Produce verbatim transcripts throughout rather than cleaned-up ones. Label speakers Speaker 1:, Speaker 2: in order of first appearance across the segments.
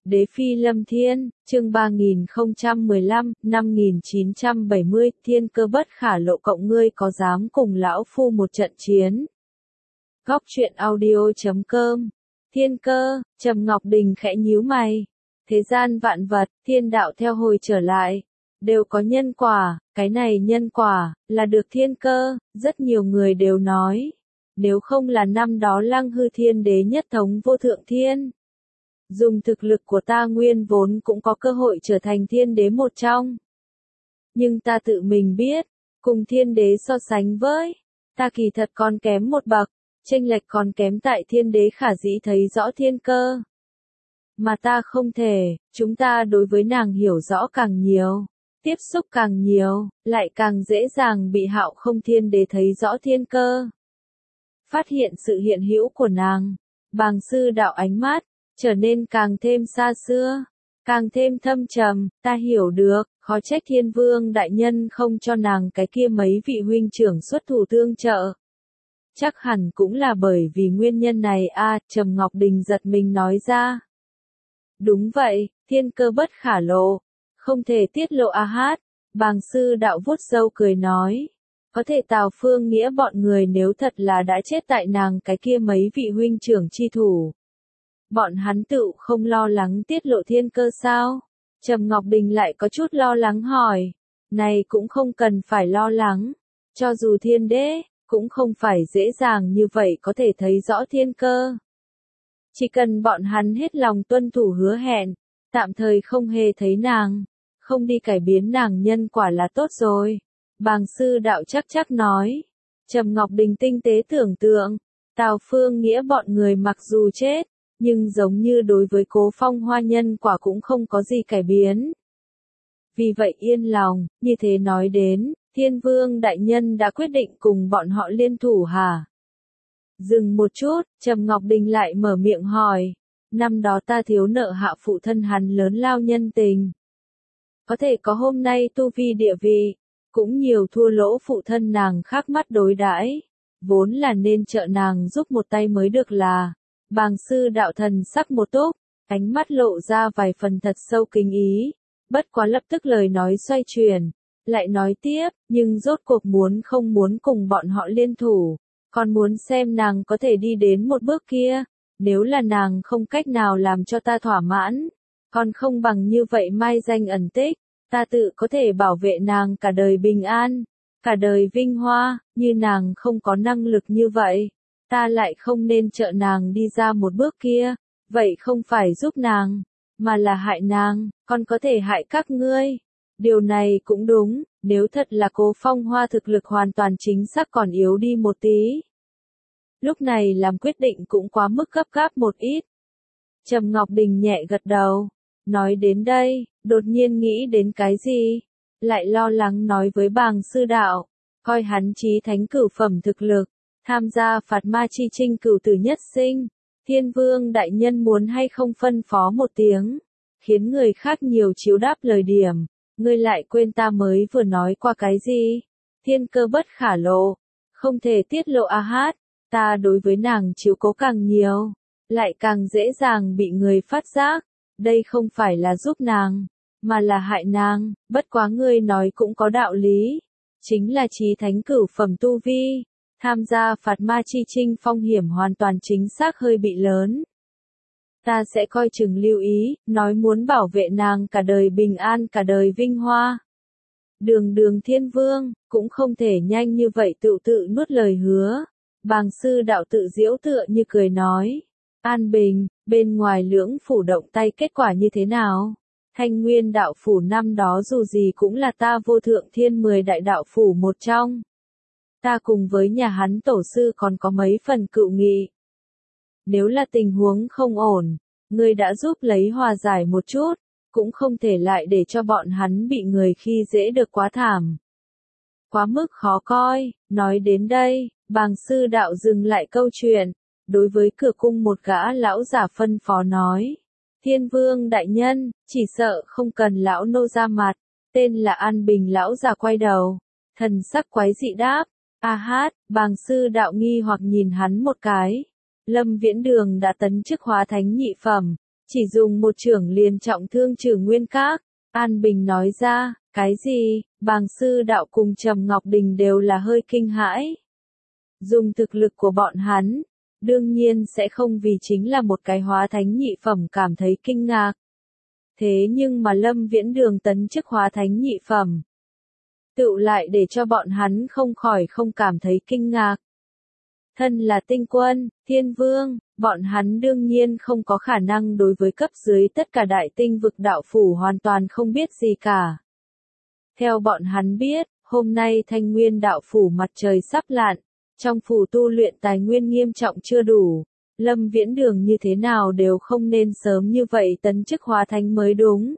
Speaker 1: Đế Phi Lâm Thiên, chương ba nghìn không trăm mười lăm, năm nghìn chín trăm bảy mươi, thiên cơ bất khả lộ cộng ngươi có dám cùng lão phu một trận chiến. Góc truyện audio chấm com. Thiên cơ, Trầm Ngọc Đình khẽ nhíu mày. Thế gian vạn vật, thiên đạo theo hồi trở lại, đều có nhân quả, cái này nhân quả, là được thiên cơ, rất nhiều người đều nói. Nếu không là năm đó Lăng Hư Thiên Đế nhất thống vô thượng thiên. Dùng thực lực của ta nguyên vốn cũng có cơ hội trở thành thiên đế một trong. Nhưng ta tự mình biết, cùng thiên đế so sánh với, ta kỳ thật còn kém một bậc, chênh lệch còn kém tại thiên đế khả dĩ thấy rõ thiên cơ. Mà ta không thể, chúng ta đối với nàng hiểu rõ càng nhiều, tiếp xúc càng nhiều, lại càng dễ dàng bị Hạo Không Thiên Đế thấy rõ thiên cơ. Phát hiện sự hiện hữu của nàng, Bàng sư đạo ánh mắt trở nên càng thêm xa xưa, càng thêm thâm trầm, ta hiểu được, khó trách Thiên Vương đại nhân không cho nàng cái kia mấy vị huynh trưởng xuất thủ tương trợ. Chắc hẳn cũng là bởi vì nguyên nhân này a, à, Trầm Ngọc Đình giật mình nói ra. Đúng vậy, thiên cơ bất khả lộ, không thể tiết lộ a hát, Bàng sư đạo vuốt râu cười nói. Có thể Tào Phương Nghĩa bọn người nếu thật là đã chết tại nàng cái kia mấy vị huynh trưởng chi thủ. Bọn hắn tự không lo lắng tiết lộ thiên cơ sao? Trầm Ngọc Đình lại có chút lo lắng hỏi. Này cũng không cần phải lo lắng. Cho dù thiên đế, cũng không phải dễ dàng như vậy có thể thấy rõ thiên cơ. Chỉ cần bọn hắn hết lòng tuân thủ hứa hẹn, tạm thời không hề thấy nàng, không đi cải biến nàng nhân quả là tốt rồi. Bàng sư đạo chắc chắc nói. Trầm Ngọc Đình tinh tế tưởng tượng, Tào Phương Nghĩa bọn người mặc dù chết, nhưng giống như đối với Cố Phong Hoa nhân quả cũng không có gì cải biến. Vì vậy yên lòng, như thế nói đến, Thiên Vương đại nhân đã quyết định cùng bọn họ liên thủ hả? Dừng một chút, Trầm Ngọc Đình lại mở miệng hỏi, năm đó ta thiếu nợ hạ phụ thân hắn lớn lao nhân tình. Có thể có hôm nay tu vi địa vị, cũng nhiều thua lỗ phụ thân nàng khác mắt đối đãi, vốn là nên trợ nàng giúp một tay mới được là. Bàng sư đạo thần sắc một túc, ánh mắt lộ ra vài phần thật sâu kính ý, bất quá lập tức lời nói xoay chuyển, lại nói tiếp, nhưng rốt cuộc muốn không muốn cùng bọn họ liên thủ, còn muốn xem nàng có thể đi đến một bước kia, nếu là nàng không cách nào làm cho ta thỏa mãn, còn không bằng như vậy mai danh ẩn tích, ta tự có thể bảo vệ nàng cả đời bình an, cả đời vinh hoa, như nàng không có năng lực như vậy. Ta lại không nên trợ nàng đi ra một bước kia, vậy không phải giúp nàng, mà là hại nàng, còn có thể hại các ngươi. Điều này cũng đúng, nếu thật là Cố Phong Hoa thực lực hoàn toàn chính xác còn yếu đi một tí. Lúc này làm quyết định cũng quá mức gấp gáp một ít. Trầm Ngọc Đình nhẹ gật đầu, nói đến đây, đột nhiên nghĩ đến cái gì, lại lo lắng nói với Bàng sư đạo, coi hắn chí thánh cửu phẩm thực lực. Tham gia phạt ma chi trinh cửu tử nhất sinh, Thiên Vương đại nhân muốn hay không phân phó một tiếng, khiến người khác nhiều chiếu đáp lời điểm, ngươi lại quên ta mới vừa nói qua cái gì, thiên cơ bất khả lộ, không thể tiết lộ a hát, ta đối với nàng chiếu cố càng nhiều, lại càng dễ dàng bị người phát giác, đây không phải là giúp nàng, mà là hại nàng, bất quá ngươi nói cũng có đạo lý, chính là chí thánh cửu phẩm tu vi. Tham gia phạt ma chi trinh phong hiểm hoàn toàn chính xác hơi bị lớn. Ta sẽ coi chừng lưu ý, nói muốn bảo vệ nàng cả đời bình an cả đời vinh hoa. Đường đường Thiên Vương, cũng không thể nhanh như vậy tự tự nuốt lời hứa. Bàng sư đạo tự giễu tựa như cười nói. An bình, bên ngoài lưỡng phủ động tay kết quả như thế nào? Thanh Nguyên đạo phủ năm đó dù gì cũng là ta vô thượng thiên mười đại đạo phủ một trong. Ta cùng với nhà hắn tổ sư còn có mấy phần cựu nghị. Nếu là tình huống không ổn, ngươi đã giúp lấy hòa giải một chút, cũng không thể lại để cho bọn hắn bị người khi dễ được quá thảm. Quá mức khó coi, nói đến đây, Bàng sư đạo dừng lại câu chuyện, đối với cửa cung một gã lão giả phân phó nói. Thiên Vương đại nhân, chỉ sợ không cần lão nô ra mặt, tên là An Bình lão già quay đầu, thần sắc quái dị đáp. A hát, Bàng sư đạo nghi hoặc nhìn hắn một cái. Lâm Viễn Đường đã tấn chức hóa thánh nhị phẩm, Chỉ dùng một chưởng liền trọng thương Trừ Nguyên Các. An Bình nói ra, cái gì, Bàng Sư Đạo cùng Trầm Ngọc Đình đều là hơi kinh hãi. Dùng thực lực của bọn hắn, đương nhiên sẽ không vì chính là một cái hóa thánh nhị phẩm cảm thấy kinh ngạc. Thế nhưng mà Lâm Viễn Đường tấn chức hóa thánh nhị phẩm, tựu lại để cho bọn hắn không khỏi không cảm thấy kinh ngạc. Thân là tinh quân, thiên vương, bọn hắn đương nhiên không có khả năng đối với cấp dưới tất cả đại tinh vực đạo phủ hoàn toàn không biết gì cả. Theo bọn hắn biết, hôm nay Thanh Nguyên đạo phủ mặt trời sắp lặn, trong phủ tu luyện tài nguyên nghiêm trọng chưa đủ, Lâm Viễn Đường như thế nào đều không nên sớm như vậy tấn chức hóa thánh mới đúng.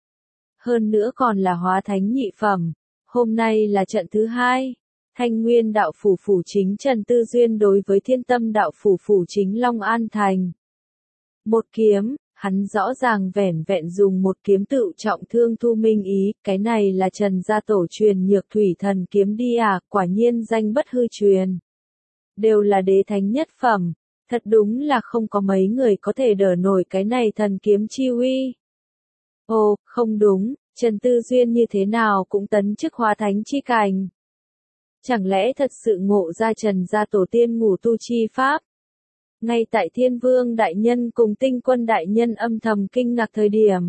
Speaker 1: Hơn nữa còn là hóa thánh nhị phẩm, hôm nay là trận thứ hai. Thanh Nguyên đạo phủ phủ chính Trần Tư Duyên đối với Thiên Tâm đạo phủ phủ chính Long An Thành. Một kiếm, hắn rõ ràng vẻn vẹn dùng một kiếm tự trọng thương Thu Minh Ý, cái này là Trần gia tổ truyền nhược thủy thần kiếm đi à, quả nhiên danh bất hư truyền. Đều là đế thánh nhất phẩm, thật đúng là không có mấy người có thể đỡ nổi cái này thần kiếm chi uy. Ồ, không đúng, Trần Tư Duyên như thế nào cũng tấn chức hóa thánh chi cảnh. Chẳng lẽ thật sự ngộ ra Trần gia tổ tiên ngủ tu chi pháp? Ngay tại Thiên Vương đại nhân cùng Tinh Quân đại nhân âm thầm kinh ngạc thời điểm,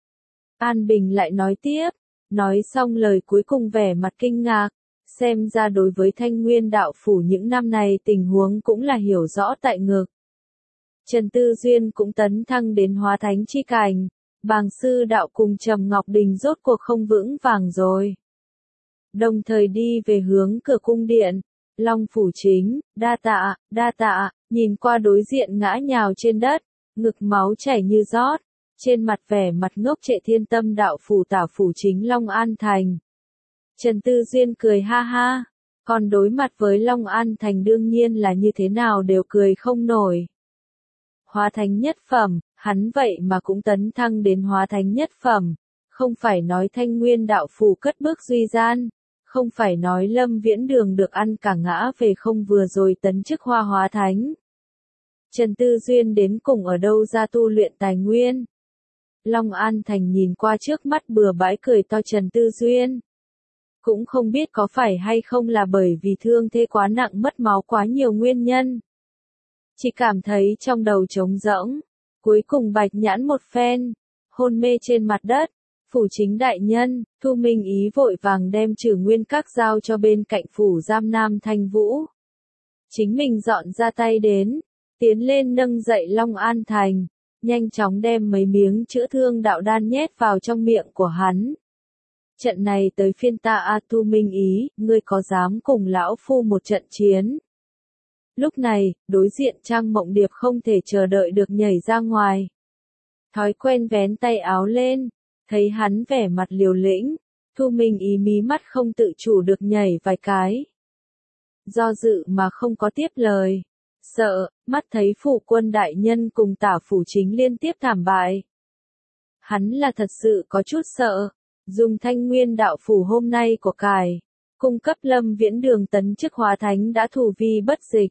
Speaker 1: An Bình lại nói tiếp, nói xong lời cuối cùng vẻ mặt kinh ngạc, xem ra đối với Thanh Nguyên đạo phủ những năm này tình huống cũng là hiểu rõ tại ngực. Trần Tư Duyên cũng tấn thăng đến hóa thánh chi cảnh, Bàng Sư Đạo cùng Trầm Ngọc Đình rốt cuộc không vững vàng rồi. Đồng thời đi về hướng cửa cung điện, Long phủ chính, đa tạ, đa tạ, nhìn qua đối diện ngã nhào trên đất, ngực máu chảy như rót, trên mặt vẻ mặt ngốc trệ Thiên Tâm đạo phủ tả phủ chính Long An Thành. Trần Tư Duyên cười ha ha, còn đối mặt với Long An Thành đương nhiên là như thế nào đều cười không nổi. Hóa thánh nhất phẩm, hắn vậy mà cũng tấn thăng đến hóa thánh nhất phẩm, không phải nói Thanh Nguyên đạo phủ cất bước duy gian, không phải nói Lâm Viễn Đường được ăn cả ngã về không vừa rồi tấn chức hoa hóa thánh. Trần Tư Duyên đến cùng ở đâu ra tu luyện tài nguyên? Long An Thành nhìn qua trước mắt bừa bãi cười to Trần Tư Duyên. Cũng không biết có phải hay không là bởi vì thương thế quá nặng mất máu quá nhiều nguyên nhân. Chỉ cảm thấy trong đầu trống rỗng, cuối cùng bạch nhãn một phen, hôn mê trên mặt đất. Phủ chính đại nhân, Thu Minh Ý vội vàng đem Trừ Nguyên Các giao cho bên cạnh phủ giam Nam Thanh Vũ. Chính mình dọn ra tay đến, tiến lên nâng dậy Long An Thành, nhanh chóng đem mấy miếng chữa thương đạo đan nhét vào trong miệng của hắn. Trận này tới phiên ta a Thu Minh Ý, ngươi có dám cùng lão phu một trận chiến? Lúc này, đối diện Trang Mộng Điệp không thể chờ đợi được nhảy ra ngoài. Thói quen vén tay áo lên. Thấy hắn vẻ mặt liều lĩnh, Thu Minh Ý mí mắt không tự chủ được nhảy vài cái. Do dự mà không có tiếp lời. Sợ, mắt thấy phủ quân đại nhân cùng tả phủ chính liên tiếp thảm bại. Hắn là thật sự có chút sợ, dùng Thanh Nguyên đạo phủ hôm nay của cải, cung cấp Lâm Viễn Đường tấn chức hóa thánh đã thủ vi bất dịch.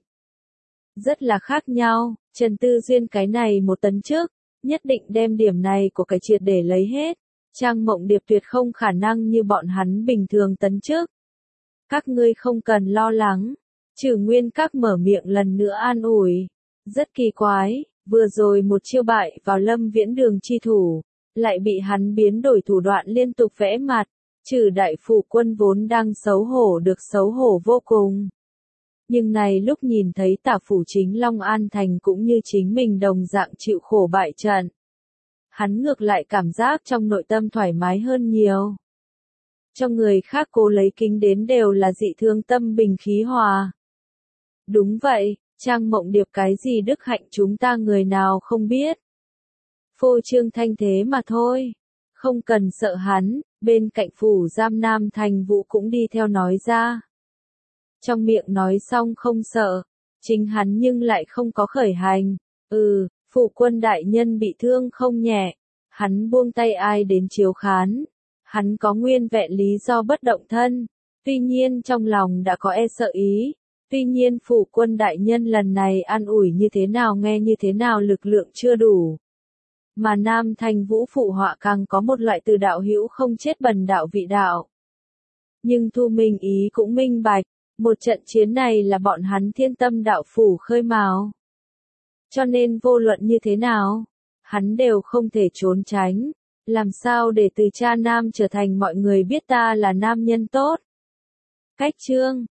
Speaker 1: Rất là khác nhau, Trần Tư Duyên cái này một tấn chức, nhất định đem điểm này của cái triệt để lấy hết. Trang Mộng Điệp tuyệt không khả năng như bọn hắn bình thường tấn chức. Các ngươi không cần lo lắng. Trừ Nguyên Các mở miệng lần nữa an ủi. Rất kỳ quái, vừa rồi một chiêu bại vào Lâm Viễn Đường chi thủ, lại bị hắn biến đổi thủ đoạn liên tục vẽ mặt. Trừ đại phủ quân vốn đang xấu hổ được xấu hổ vô cùng. Nhưng này lúc nhìn thấy tả phủ chính Long An Thành cũng như chính mình đồng dạng chịu khổ bại trận. Hắn ngược lại cảm giác trong nội tâm thoải mái hơn nhiều. Trong người khác cố lấy kính đến đều là dị thương tâm bình khí hòa. Đúng vậy, Trang Mộng Điệp cái gì đức hạnh chúng ta người nào không biết. Phô trương thanh thế mà thôi. Không cần sợ hắn, bên cạnh phủ giam Nam Thành Vũ cũng đi theo nói ra. Trong miệng nói xong không sợ, chính hắn nhưng lại không có khởi hành. Ừ. Phụ quân đại nhân bị thương không nhẹ, hắn buông tay ai đến chiếu khán, hắn có nguyên vẹn lý do bất động thân, tuy nhiên trong lòng đã có e sợ ý, tuy nhiên phụ quân đại nhân lần này an ủi như thế nào nghe như thế nào lực lượng chưa đủ. Mà Nam Thanh Vũ phụ họa càng có một loại từ đạo hữu không chết bần đạo vị đạo. Nhưng Thu Minh ý cũng minh bạch, một trận chiến này là bọn hắn Thiên Tâm đạo phủ khơi mào. Cho nên vô luận như thế nào, hắn đều không thể trốn tránh. Làm sao để từ cha nam trở thành mọi người biết ta là nam nhân tốt? Cách chương